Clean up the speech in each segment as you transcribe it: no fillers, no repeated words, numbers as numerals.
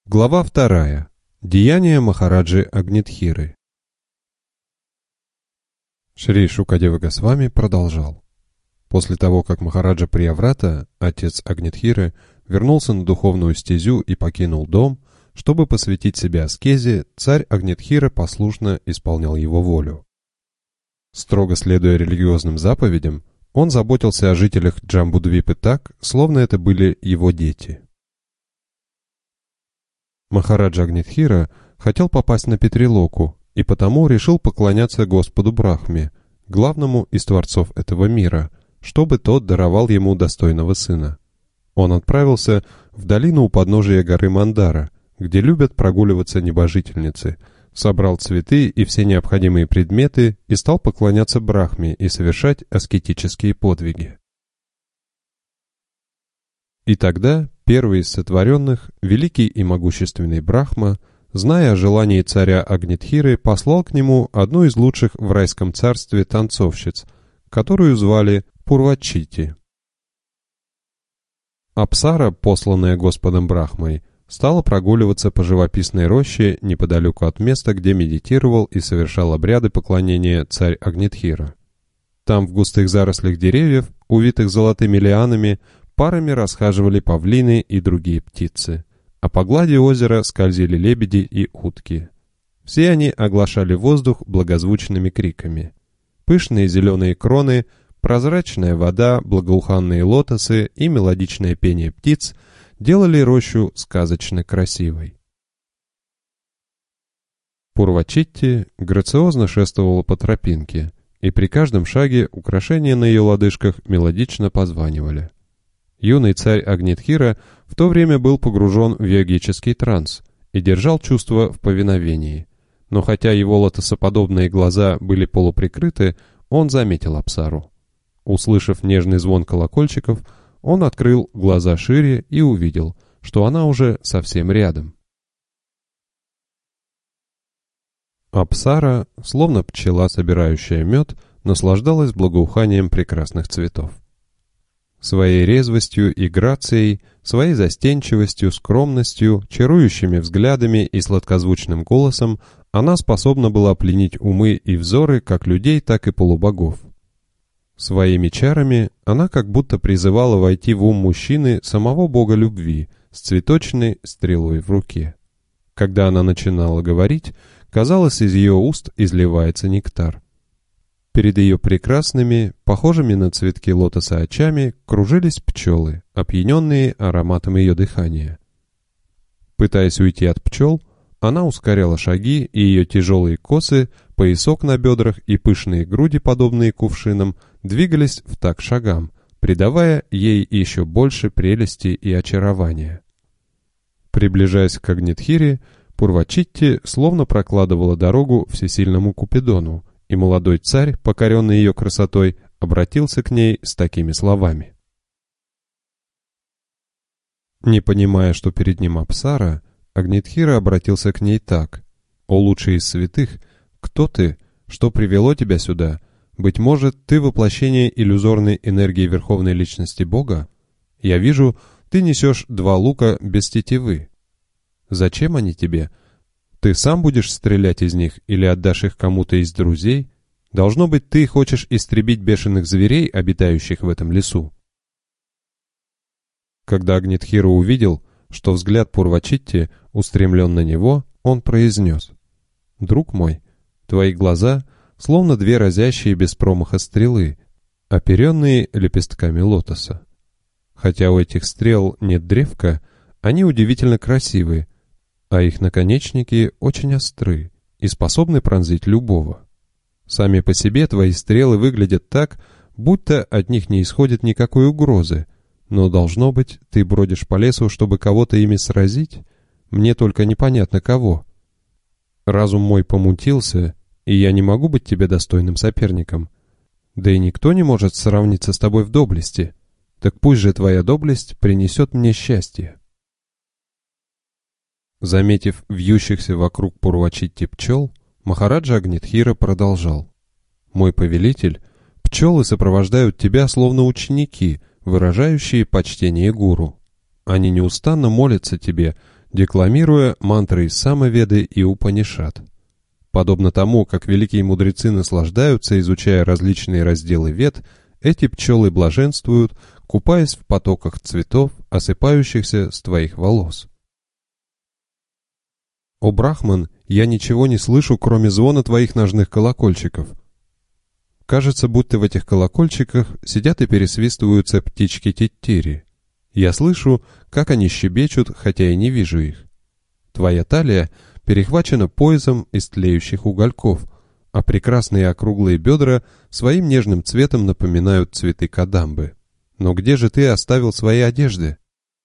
Глава 2. Деяния Махараджи Агнитхиры. Шри Шукадева Госвами продолжал. После того, как Махараджа Прияврата, отец Агнитхиры, вернулся на духовную стезю и покинул дом, чтобы посвятить себя аскезе, царь Агнитхира послушно исполнял его волю. Строго следуя религиозным заповедям, он заботился о жителях Джамбудвипы так, словно это были его дети. Махараджа Агнитхира хотел попасть на Питрилоку и потому решил поклоняться Господу Брахме, главному из творцов этого мира, чтобы тот даровал ему достойного сына. Он отправился в долину у подножия горы Мандара, где любят прогуливаться небожительницы, собрал цветы и все необходимые предметы и стал поклоняться Брахме и совершать аскетические подвиги. И тогда первый из сотворенных, великий и могущественный Брахма, зная о желании царя Агнитхиры, послал к нему одну из лучших в райском царстве танцовщиц, которую звали Пурвачити. Апсара, посланная Господом Брахмой, стала прогуливаться по живописной роще неподалеку от места, где медитировал и совершал обряды поклонения царь Агнитхира. Там в густых зарослях деревьев, увитых золотыми лианами, парами расхаживали павлины и другие птицы, а по глади озера скользили лебеди и утки. Все они оглашали воздух благозвучными криками. Пышные зеленые кроны, прозрачная вода, благоуханные лотосы и мелодичное пение птиц делали рощу сказочно красивой. Пурвачитти грациозно шествовала по тропинке, и при каждом шаге украшения на ее лодыжках мелодично позванивали. Юный царь Агнитхира в то время был погружен в йогический транс и держал чувство в повиновении, но хотя его лотосоподобные глаза были полуприкрыты, он заметил Апсару. Услышав нежный звон колокольчиков, он открыл глаза шире и увидел, что она уже совсем рядом. Апсара, словно пчела, собирающая мед, наслаждалась благоуханием прекрасных цветов. Своей резвостью и грацией, своей застенчивостью, скромностью, чарующими взглядами и сладкозвучным голосом она способна была пленить умы и взоры как людей, так и полубогов. Своими чарами она как будто призывала войти в ум мужчины самого бога любви с цветочной стрелой в руке. Когда она начинала говорить, казалось, из ее уст изливается нектар. Перед ее прекрасными, похожими на цветки лотоса очами, кружились пчелы, опьяненные ароматом ее дыхания. Пытаясь уйти от пчел, она ускоряла шаги, и ее тяжелые косы, поясок на бедрах и пышные груди, подобные кувшинам, двигались в такт шагам, придавая ей еще больше прелести и очарования. Приближаясь к Агнитхире, Пурвачитти словно прокладывала дорогу всесильному Купидону, и молодой царь, покоренный ее красотой, обратился к ней с такими словами. Не понимая, что перед ним Апсара, Агнитхира обратился к ней так: «О лучший из святых, кто ты? Что привело тебя сюда? Быть может, ты воплощение иллюзорной энергии Верховной Личности Бога? Я вижу, ты несешь 2 лука без тетивы. Зачем они тебе? Ты сам будешь стрелять из них или отдашь их кому-то из друзей? Должно быть, ты хочешь истребить бешеных зверей, обитающих в этом лесу». Когда Агнитхира увидел, что взгляд Пурвачитти устремлен на него, он произнес: «Друг мой, твои глаза словно 2 разящие без промаха стрелы, оперенные лепестками лотоса. Хотя у этих стрел нет древка, они удивительно красивы, а их наконечники очень остры и способны пронзить любого. Сами по себе твои стрелы выглядят так, будто от них не исходит никакой угрозы, но, должно быть, ты бродишь по лесу, чтобы кого-то ими сразить? Мне только непонятно кого. Разум мой помутился, и я не могу быть тебе достойным соперником. Да и никто не может сравниться с тобой в доблести. Так пусть же твоя доблесть принесет мне счастье». Заметив вьющихся вокруг Пурвачитти пчел, Махараджа Агнитхира продолжал: «Мой повелитель, пчелы сопровождают тебя словно ученики, выражающие почтение гуру. Они неустанно молятся тебе, декламируя мантры из Самаведы и Упанишад. Подобно тому, как великие мудрецы наслаждаются, изучая различные разделы Вед, эти пчелы блаженствуют, купаясь в потоках цветов, осыпающихся с твоих волос. О Брахман, я ничего не слышу, кроме звона твоих ножных колокольчиков. Кажется, будто в этих колокольчиках сидят и пересвистываются птички титтири. Я слышу, как они щебечут, хотя и не вижу их. Твоя талия перехвачена поясом из тлеющих угольков, а прекрасные округлые бедра своим нежным цветом напоминают цветы кадамбы. Но где же ты оставил свои одежды?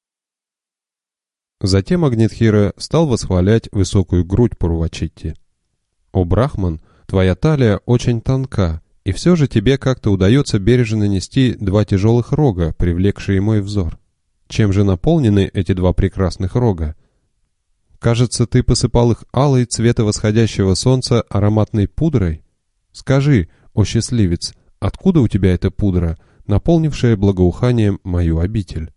Затем Агнитхира стал восхвалять высокую грудь Пурвачитти. «О Брахман, твоя талия очень тонка, и все же тебе как-то удается бережно нести два тяжелых рога, привлекшие мой взор. Чем же наполнены эти два прекрасных рога? Кажется, ты посыпал их алой цвета восходящего солнца ароматной пудрой? Скажи, о счастливец, откуда у тебя эта пудра, наполнившая благоуханием мою обитель?»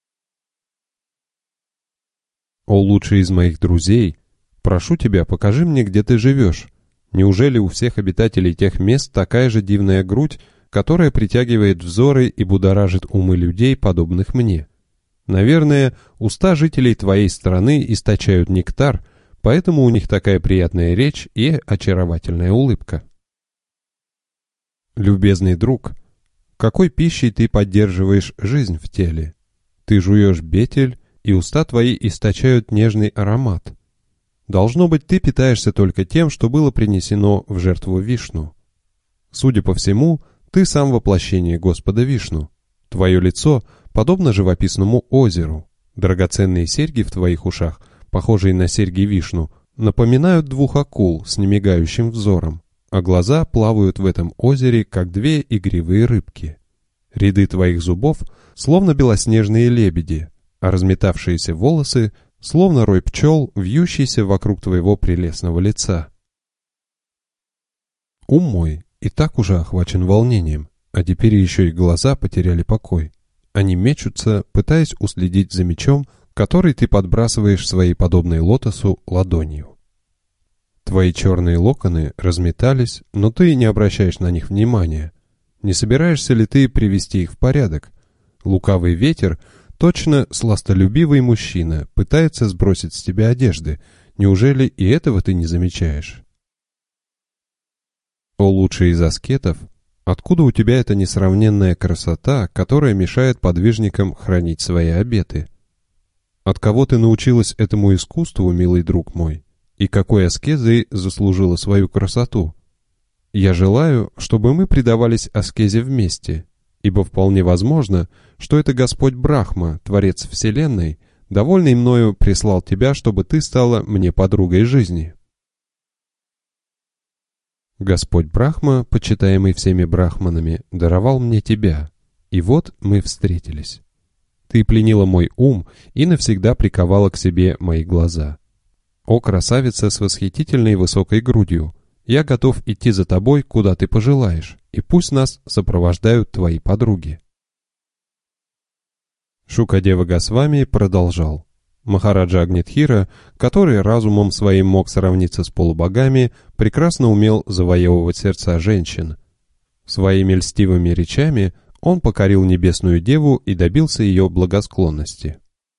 «О лучший из моих друзей, прошу тебя, покажи мне, где ты живешь. Неужели у всех обитателей тех мест такая же дивная грудь, которая притягивает взоры и будоражит умы людей, подобных мне? Наверное, уста жителей твоей страны источают нектар, поэтому у них такая приятная речь и очаровательная улыбка. Любезный друг, какой пищей ты поддерживаешь жизнь в теле? Ты жуешь бетель, и уста твои источают нежный аромат. Должно быть, ты питаешься только тем, что было принесено в жертву Вишну. Судя по всему, ты сам воплощение Господа Вишну. Твое лицо подобно живописному озеру. Драгоценные серьги в твоих ушах, похожие на серьги Вишну, напоминают двух акул с немигающим взором, а глаза плавают в этом озере, как две игривые рыбки. Ряды твоих зубов словно белоснежные лебеди, а разметавшиеся волосы, словно рой пчел, вьющийся вокруг твоего прелестного лица. Ум мой и так уже охвачен волнением, а теперь еще и глаза потеряли покой. Они мечутся, пытаясь уследить за мечом, который ты подбрасываешь своей подобной лотосу ладонью. Твои черные локоны разметались, но ты не обращаешь на них внимания. Не собираешься ли ты привести их в порядок? Лукавый ветер, точно сластолюбивый мужчина, пытается сбросить с тебя одежды. Неужели и этого ты не замечаешь? О лучший из аскетов, откуда у тебя эта несравненная красота, которая мешает подвижникам хранить свои обеты? От кого ты научилась этому искусству, милый друг мой? И какой аскезой заслужила свою красоту? Я желаю, чтобы мы предавались аскезе вместе, ибо вполне возможно, что это Господь Брахма, Творец Вселенной, довольный мною прислал тебя, чтобы ты стала мне подругой жизни. Господь Брахма, почитаемый всеми брахманами, даровал мне тебя, и вот мы встретились. Ты пленила мой ум и навсегда приковала к себе мои глаза. О, красавица с восхитительной высокой грудью, я готов идти за тобой, куда ты пожелаешь, и пусть нас сопровождают твои подруги. Шукадева Госвами продолжал. Махараджа Агнитхира, который разумом своим мог сравниться с полубогами, прекрасно умел завоевывать сердца женщин. Своими льстивыми речами он покорил небесную деву и добился ее благосклонности.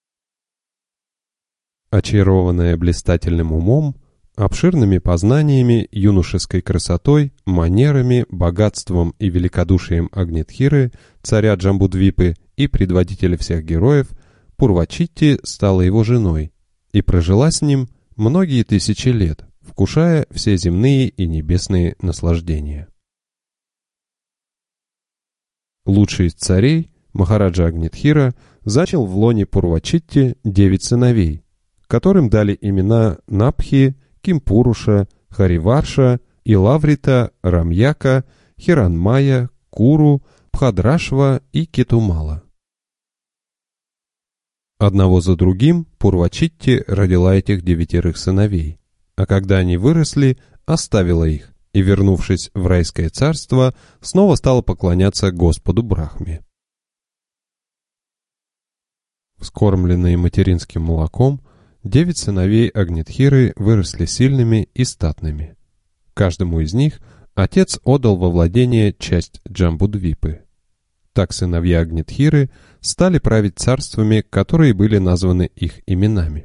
Очарованная блистательным умом, обширными познаниями, юношеской красотой, манерами, богатством и великодушием Агнитхиры, царя Джамбудвипы и предводителя всех героев, Пурвачитти стала его женой и прожила с ним многие тысячи лет, вкушая все земные и небесные наслаждения. Лучший из царей, Махараджа Агнитхира, зачал в лоне Пурвачитти 9 сыновей, которым дали имена Напхи, Кимпуруша, Хариварша, Илаврита, Рамьяка, Хиранмая, Куру, Пхадрашва и Кетумала. Одного за другим Пурвачитти родила этих 9 сыновей, а когда они выросли, оставила их и, вернувшись в райское царство, снова стала поклоняться Господу Брахме. Вскормленные материнским молоком, 9 сыновей Агнитхиры выросли сильными и статными. Каждому из них отец отдал во владение часть Джамбудвипы. Так сыновья Агнитхиры стали править царствами, которые были названы их именами.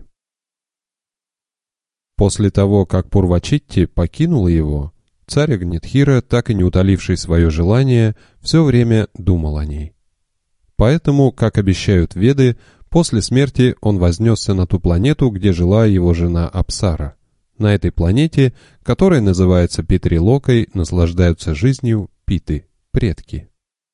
После того, как Пурвачитти покинула его, царь Агнитхира, так и не утоливший свое желание, все время думал о ней. Поэтому, как обещают Веды, после смерти он вознесся на ту планету, где жила его жена Апсара. На этой планете, которая называется Питрилокой, наслаждаются жизнью питы, предки.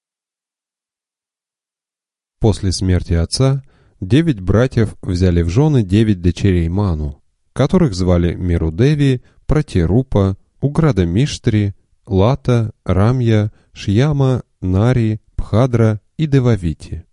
После смерти отца 9 братьев взяли в жены 9 дочерей Ману, которых звали Мерудеви, Пратирупа, Уграда-Миштри, Лата, Рамья, Шьяма, Нари, Пхадра и Девавити.